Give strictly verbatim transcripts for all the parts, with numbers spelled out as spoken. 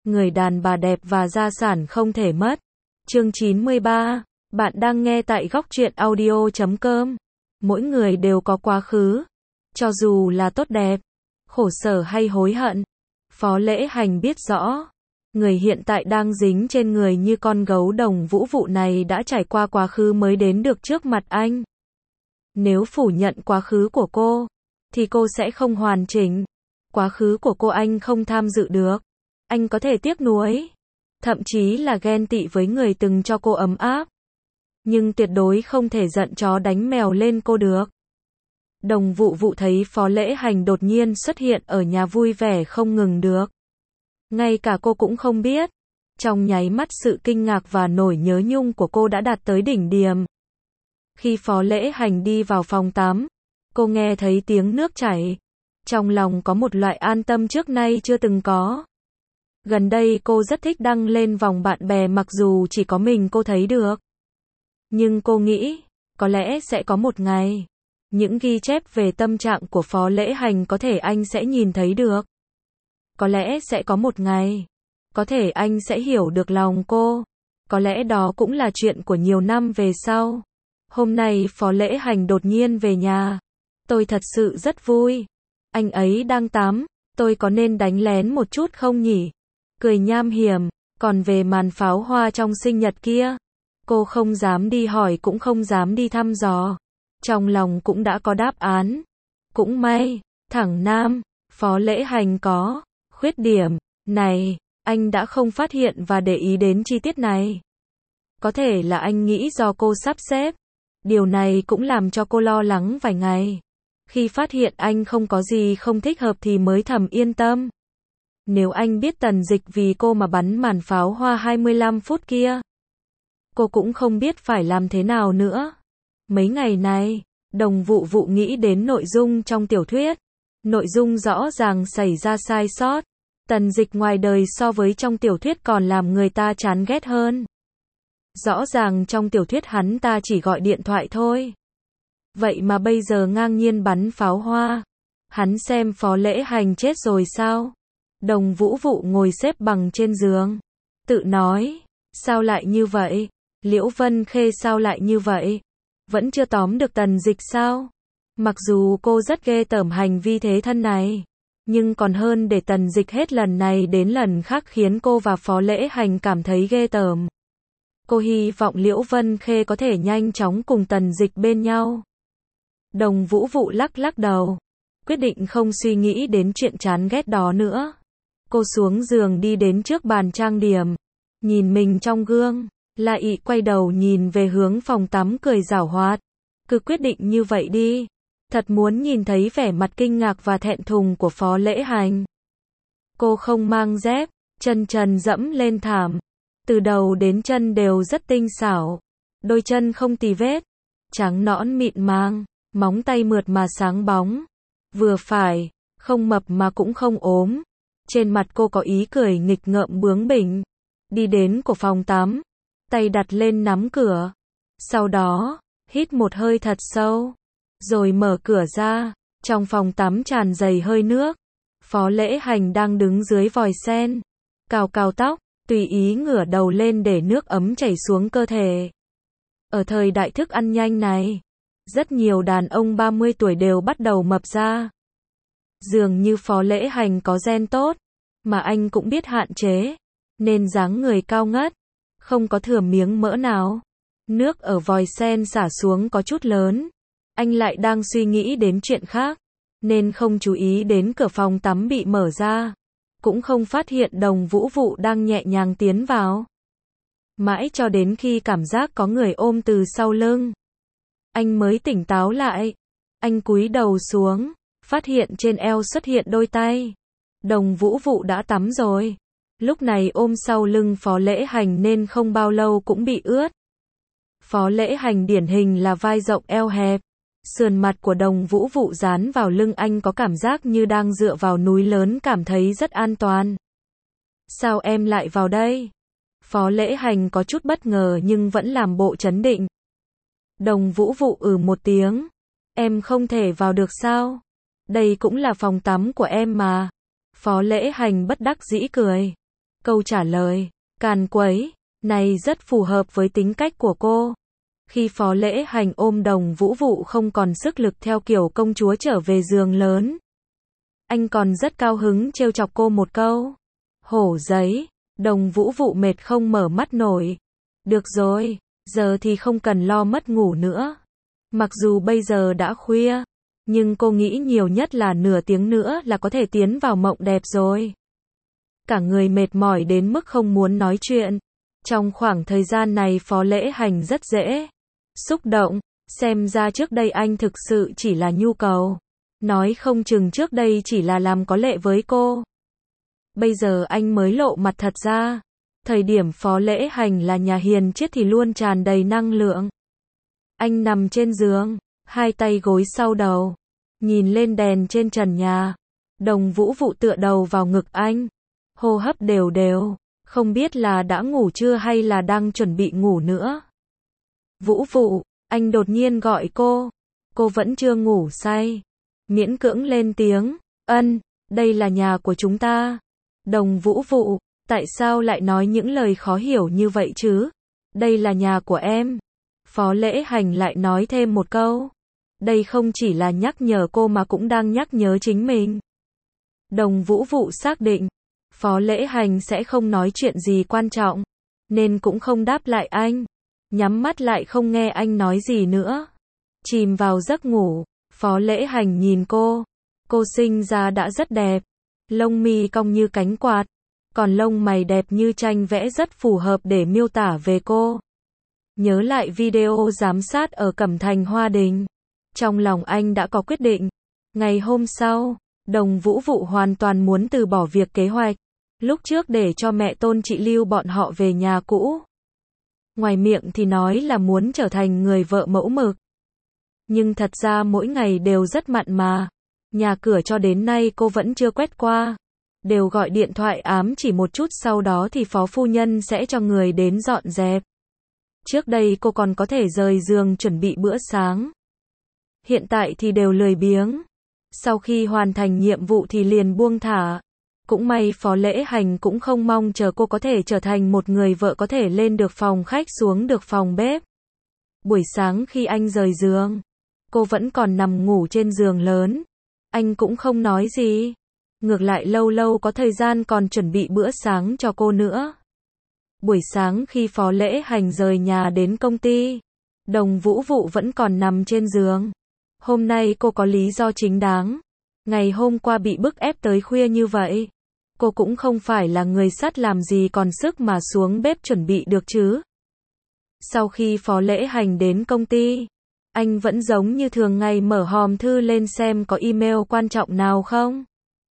người đàn bà đẹp và gia sản không thể mất. Chương chín mươi ba, bạn đang nghe tại góc truyện audio chấm com. Mỗi người đều có quá khứ, cho dù là tốt đẹp, khổ sở hay hối hận. Phó Lễ Hành biết rõ, người hiện tại đang dính trên người như con gấu Đồng Vũ Vụ này đã trải qua quá khứ mới đến được trước mặt anh. Nếu phủ nhận quá khứ của cô, thì cô sẽ không hoàn chỉnh. Quá khứ của cô anh không tham dự được. Anh có thể tiếc nuối, thậm chí là ghen tị với người từng cho cô ấm áp. Nhưng tuyệt đối không thể giận chó đánh mèo lên cô được. Đồng Vũ Vụ thấy Phó Lễ Hành đột nhiên xuất hiện ở nhà vui vẻ không ngừng được. Ngay cả cô cũng không biết. Trong nháy mắt sự kinh ngạc và nỗi nhớ nhung của cô đã đạt tới đỉnh điểm. Khi Phó Lễ Hành đi vào phòng tắm, cô nghe thấy tiếng nước chảy. Trong lòng có một loại an tâm trước nay chưa từng có. Gần đây cô rất thích đăng lên vòng bạn bè mặc dù chỉ có mình cô thấy được. Nhưng cô nghĩ, có lẽ sẽ có một ngày, những ghi chép về tâm trạng của Phó Lễ Hành có thể anh sẽ nhìn thấy được. Có lẽ sẽ có một ngày, có thể anh sẽ hiểu được lòng cô. Có lẽ đó cũng là chuyện của nhiều năm về sau. Hôm nay Phó Lễ Hành đột nhiên về nhà. Tôi thật sự rất vui. Anh ấy đang tắm, tôi có nên đánh lén một chút không nhỉ? Cười nham hiểm, còn về màn pháo hoa trong sinh nhật kia, cô không dám đi hỏi cũng không dám đi thăm dò. Trong lòng cũng đã có đáp án. Cũng may, thẳng nam, Phó Lễ Hành có khuyết điểm này, anh đã không phát hiện và để ý đến chi tiết này. Có thể là anh nghĩ do cô sắp xếp. Điều này cũng làm cho cô lo lắng vài ngày. Khi phát hiện anh không có gì không thích hợp thì mới thầm yên tâm. Nếu anh biết Tần Dịch vì cô mà bắn màn pháo hoa hai mươi lăm phút kia, cô cũng không biết phải làm thế nào nữa. Mấy ngày này, Đồng Vũ Vụ nghĩ đến nội dung trong tiểu thuyết. Nội dung rõ ràng xảy ra sai sót. Tần Dịch ngoài đời so với trong tiểu thuyết còn làm người ta chán ghét hơn. Rõ ràng trong tiểu thuyết hắn ta chỉ gọi điện thoại thôi. Vậy mà bây giờ ngang nhiên bắn pháo hoa. Hắn xem Phó Lễ Hành chết rồi sao? Đồng Vũ Vụ ngồi xếp bằng trên giường, tự nói, sao lại như vậy? Liễu Vân Khê sao lại như vậy? Vẫn chưa tóm được Tần Dịch sao? Mặc dù cô rất ghê tởm hành vi thế thân này, nhưng còn hơn để Tần Dịch hết lần này đến lần khác khiến cô và Phó Lễ Hành cảm thấy ghê tởm. Cô hy vọng Liễu Vân Khê có thể nhanh chóng cùng Tần Dịch bên nhau. Đồng Vũ Vụ lắc lắc đầu, quyết định không suy nghĩ đến chuyện chán ghét đó nữa. Cô xuống giường đi đến trước bàn trang điểm, nhìn mình trong gương, lại quay đầu nhìn về hướng phòng tắm cười giảo hoạt. Cứ quyết định như vậy đi. Thật muốn nhìn thấy vẻ mặt kinh ngạc và thẹn thùng của Phó Lễ Hành. Cô không mang dép, chân trần dẫm lên thảm. Từ đầu đến chân đều rất tinh xảo. Đôi chân không tì vết, trắng nõn mịn màng, móng tay mượt mà sáng bóng. Vừa phải, không mập mà cũng không ốm. Trên mặt cô có ý cười nghịch ngợm bướng bỉnh. Đi đến của phòng tắm, tay đặt lên nắm cửa. Sau đó, hít một hơi thật sâu, rồi mở cửa ra. Trong phòng tắm tràn đầy hơi nước. Phó Lễ Hành đang đứng dưới vòi sen, cào cào tóc, tùy ý ngửa đầu lên để nước ấm chảy xuống cơ thể. Ở thời đại thức ăn nhanh này, rất nhiều đàn ông ba mươi tuổi đều bắt đầu mập ra. Dường như Phó Lễ Hành có gen tốt, mà anh cũng biết hạn chế, nên dáng người cao ngất, không có thừa miếng mỡ nào. Nước ở vòi sen xả xuống có chút lớn. Anh lại đang suy nghĩ đến chuyện khác, nên không chú ý đến cửa phòng tắm bị mở ra. Cũng không phát hiện Đồng Vũ Vụ đang nhẹ nhàng tiến vào. Mãi cho đến khi cảm giác có người ôm từ sau lưng, anh mới tỉnh táo lại. Anh cúi đầu xuống, phát hiện trên eo xuất hiện đôi tay. Đồng Vũ Vụ đã tắm rồi. Lúc này ôm sau lưng Phó Lễ Hành nên không bao lâu cũng bị ướt. Phó Lễ Hành điển hình là vai rộng eo hẹp. Sườn mặt của Đồng Vũ Vụ dán vào lưng anh có cảm giác như đang dựa vào núi lớn, cảm thấy rất an toàn. Sao em lại vào đây? Phó Lễ Hành có chút bất ngờ nhưng vẫn làm bộ trấn định. Đồng Vũ Vụ ừ một tiếng. Em không thể vào được sao? Đây cũng là phòng tắm của em mà. Phó Lễ Hành bất đắc dĩ cười. Câu trả lời, càn quấy, này rất phù hợp với tính cách của cô. Khi Phó Lễ Hành ôm Đồng Vũ Vụ không còn sức lực theo kiểu công chúa trở về giường lớn. Anh còn rất cao hứng trêu chọc cô một câu. Hổ giấy, Đồng Vũ Vụ mệt không mở mắt nổi. Được rồi, giờ thì không cần lo mất ngủ nữa. Mặc dù bây giờ đã khuya, nhưng cô nghĩ nhiều nhất là nửa tiếng nữa là có thể tiến vào mộng đẹp rồi. Cả người mệt mỏi đến mức không muốn nói chuyện. Trong khoảng thời gian này Phó Lễ Hành rất dễ xúc động, xem ra trước đây anh thực sự chỉ là nhu cầu. Nói không chừng trước đây chỉ là làm có lệ với cô. Bây giờ anh mới lộ mặt thật ra. Thời điểm Phó Lễ Hành là nhà hiền triết thì luôn tràn đầy năng lượng. Anh nằm trên giường, hai tay gối sau đầu, nhìn lên đèn trên trần nhà. Đồng Vũ Vụ tựa đầu vào ngực anh, hô hấp đều đều, không biết là đã ngủ chưa hay là đang chuẩn bị ngủ nữa. Vũ Vụ, anh đột nhiên gọi cô. Cô vẫn chưa ngủ say, miễn cưỡng lên tiếng, ân, đây là nhà của chúng ta. Đồng Vũ Vụ, tại sao lại nói những lời khó hiểu như vậy chứ? Đây là nhà của em. Phó Lễ Hành lại nói thêm một câu. Đây không chỉ là nhắc nhở cô mà cũng đang nhắc nhớ chính mình. Đồng Vũ Vụ xác định, Phó Lễ Hành sẽ không nói chuyện gì quan trọng, nên cũng không đáp lại anh. Nhắm mắt lại không nghe anh nói gì nữa. Chìm vào giấc ngủ, Phó Lễ Hành nhìn cô. Cô sinh ra đã rất đẹp. Lông mi cong như cánh quạt, còn lông mày đẹp như tranh vẽ rất phù hợp để miêu tả về cô. Nhớ lại video giám sát ở Cẩm Thành Hoa Đình. Trong lòng anh đã có quyết định. Ngày hôm sau, Đồng Vũ Vụ hoàn toàn muốn từ bỏ việc kế hoạch lúc trước để cho mẹ Tôn chị lưu bọn họ về nhà cũ. Ngoài miệng thì nói là muốn trở thành người vợ mẫu mực. Nhưng thật ra mỗi ngày đều rất mặn mà. Nhà cửa cho đến nay cô vẫn chưa quét qua. Đều gọi điện thoại ám chỉ một chút sau đó thì phó phu nhân sẽ cho người đến dọn dẹp. Trước đây cô còn có thể rời giường chuẩn bị bữa sáng. Hiện tại thì đều lười biếng. Sau khi hoàn thành nhiệm vụ thì liền buông thả. Cũng may Phó Lễ Hành cũng không mong chờ cô có thể trở thành một người vợ có thể lên được phòng khách xuống được phòng bếp. Buổi sáng khi anh rời giường, cô vẫn còn nằm ngủ trên giường lớn. Anh cũng không nói gì. Ngược lại lâu lâu có thời gian còn chuẩn bị bữa sáng cho cô nữa. Buổi sáng khi Phó Lễ Hành rời nhà đến công ty, Đồng Vũ Vụ vẫn còn nằm trên giường. Hôm nay cô có lý do chính đáng. Ngày hôm qua bị bức ép tới khuya như vậy. Cô cũng không phải là người sắt làm gì còn sức mà xuống bếp chuẩn bị được chứ. Sau khi Phó Lễ Hành đến công ty, anh vẫn giống như thường ngày mở hòm thư lên xem có email quan trọng nào không.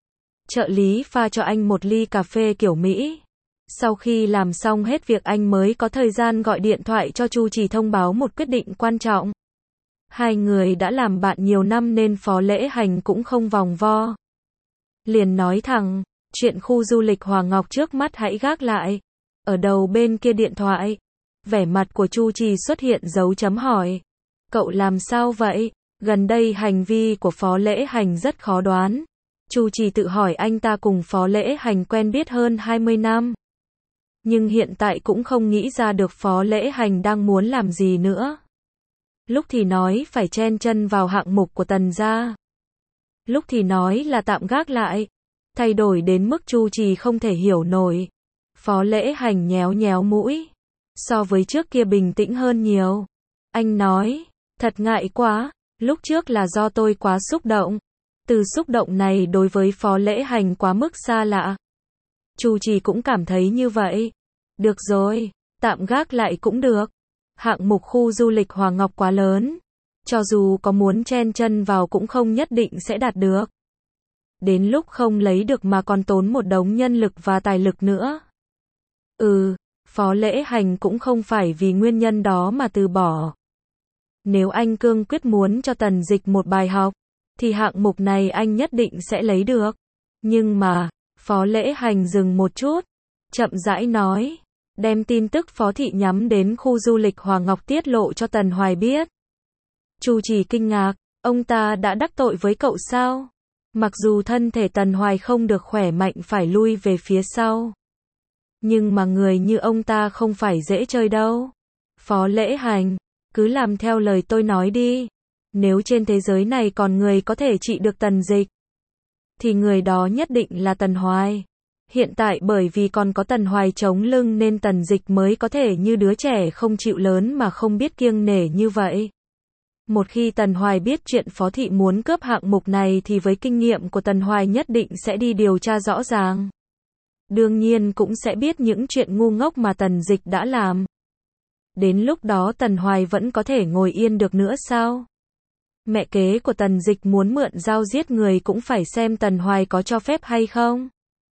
Trợ lý pha cho anh một ly cà phê kiểu Mỹ. Sau khi làm xong hết việc anh mới có thời gian gọi điện thoại cho Chu Trì thông báo một quyết định quan trọng. Hai người đã làm bạn nhiều năm nên Phó Lễ Hành cũng không vòng vo. Liền nói thẳng, chuyện khu du lịch Hoàng Ngọc trước mắt hãy gác lại. Ở đầu bên kia điện thoại, vẻ mặt của Chu Trì xuất hiện dấu chấm hỏi. Cậu làm sao vậy? Gần đây hành vi của Phó Lễ Hành rất khó đoán. Chu Trì tự hỏi anh ta cùng Phó Lễ Hành quen biết hơn hai mươi năm. Nhưng hiện tại cũng không nghĩ ra được Phó Lễ Hành đang muốn làm gì nữa. Lúc thì nói phải chen chân vào hạng mục của Tần gia. Lúc thì nói là tạm gác lại. Thay đổi đến mức Chu Trì không thể hiểu nổi. Phó Lễ Hành nhéo nhéo mũi. So với trước kia bình tĩnh hơn nhiều. Anh nói, thật ngại quá, lúc trước là do tôi quá xúc động. Từ xúc động này đối với Phó Lễ Hành quá mức xa lạ. Chu Trì cũng cảm thấy như vậy. Được rồi, tạm gác lại cũng được. Hạng mục khu du lịch Hoàng Ngọc quá lớn. Cho dù có muốn chen chân vào cũng không nhất định sẽ đạt được. Đến lúc không lấy được mà còn tốn một đống nhân lực và tài lực nữa. Ừ, Phó Lễ Hành cũng không phải vì nguyên nhân đó mà từ bỏ. Nếu anh cương quyết muốn cho Tần Dịch một bài học, thì hạng mục này anh nhất định sẽ lấy được. Nhưng mà, Phó Lễ Hành dừng một chút, chậm rãi nói, đem tin tức Phó Thị nhắm đến khu du lịch Hoàng Ngọc tiết lộ cho Tần Hoài biết. Chu Trì kinh ngạc, ông ta đã đắc tội với cậu sao? Mặc dù thân thể Tần Hoài không được khỏe mạnh phải lui về phía sau. Nhưng mà người như ông ta không phải dễ chơi đâu. Phó Lễ Hành, cứ làm theo lời tôi nói đi. Nếu trên thế giới này còn người có thể trị được Tần Dịch, thì người đó nhất định là Tần Hoài. Hiện tại bởi vì còn có Tần Hoài chống lưng nên Tần Dịch mới có thể như đứa trẻ không chịu lớn mà không biết kiêng nể như vậy. Một khi Tần Hoài biết chuyện Phó Thị muốn cướp hạng mục này thì với kinh nghiệm của Tần Hoài nhất định sẽ đi điều tra rõ ràng. Đương nhiên cũng sẽ biết những chuyện ngu ngốc mà Tần Dịch đã làm. Đến lúc đó Tần Hoài vẫn có thể ngồi yên được nữa sao? Mẹ kế của Tần Dịch muốn mượn dao giết người cũng phải xem Tần Hoài có cho phép hay không.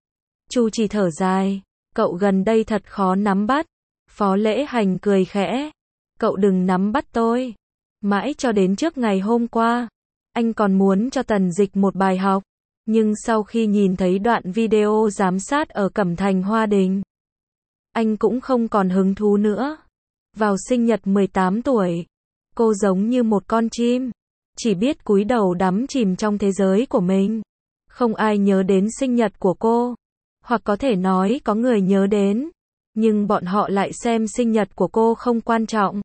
Chu Chỉ thở dài, cậu gần đây thật khó nắm bắt. Phó Lễ Hành cười khẽ, cậu đừng nắm bắt tôi. Mãi cho đến trước ngày hôm qua, anh còn muốn cho Tần Dịch một bài học. Nhưng sau khi nhìn thấy đoạn video giám sát ở Cẩm Thành Hoa Đình, anh cũng không còn hứng thú nữa. Vào sinh nhật mười tám tuổi, cô giống như một con chim, chỉ biết cúi đầu đắm chìm trong thế giới của mình. Không ai nhớ đến sinh nhật của cô. Hoặc có thể nói có người nhớ đến, nhưng bọn họ lại xem sinh nhật của cô không quan trọng.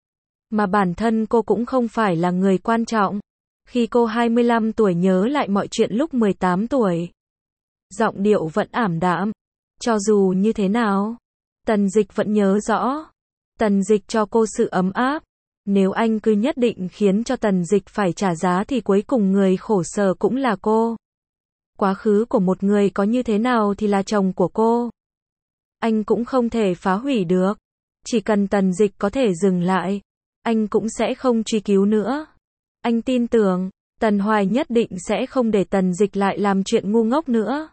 Mà bản thân cô cũng không phải là người quan trọng. Khi cô hai mươi lăm tuổi nhớ lại mọi chuyện lúc mười tám tuổi, giọng điệu vẫn ảm đạm. Cho dù như thế nào, Tần Dịch vẫn nhớ rõ. Tần Dịch cho cô sự ấm áp. Nếu anh cứ nhất định khiến cho Tần Dịch phải trả giá thì cuối cùng người khổ sở cũng là cô. Quá khứ của một người có như thế nào thì là chồng của cô. Anh cũng không thể phá hủy được. Chỉ cần Tần Dịch có thể dừng lại, anh cũng sẽ không truy cứu nữa. Anh tin tưởng, Tần Hoài nhất định sẽ không để Tần Dịch lại làm chuyện ngu ngốc nữa.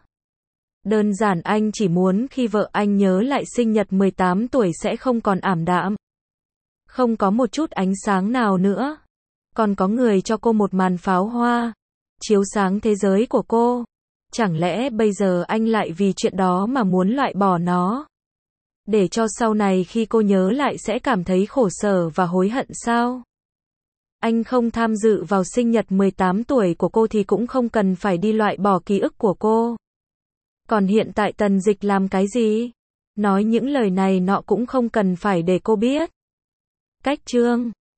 Đơn giản anh chỉ muốn khi vợ anh nhớ lại sinh nhật mười tám tuổi sẽ không còn ảm đạm. Không có một chút ánh sáng nào nữa. Còn có người cho cô một màn pháo hoa, chiếu sáng thế giới của cô. Chẳng lẽ bây giờ anh lại vì chuyện đó mà muốn loại bỏ nó? Để cho sau này khi cô nhớ lại sẽ cảm thấy khổ sở và hối hận sao? Anh không tham dự vào sinh nhật mười tám tuổi của cô thì cũng không cần phải đi loại bỏ ký ức của cô. Còn hiện tại Tần Dịch làm cái gì? Nói những lời này nọ cũng không cần phải để cô biết. Cách chương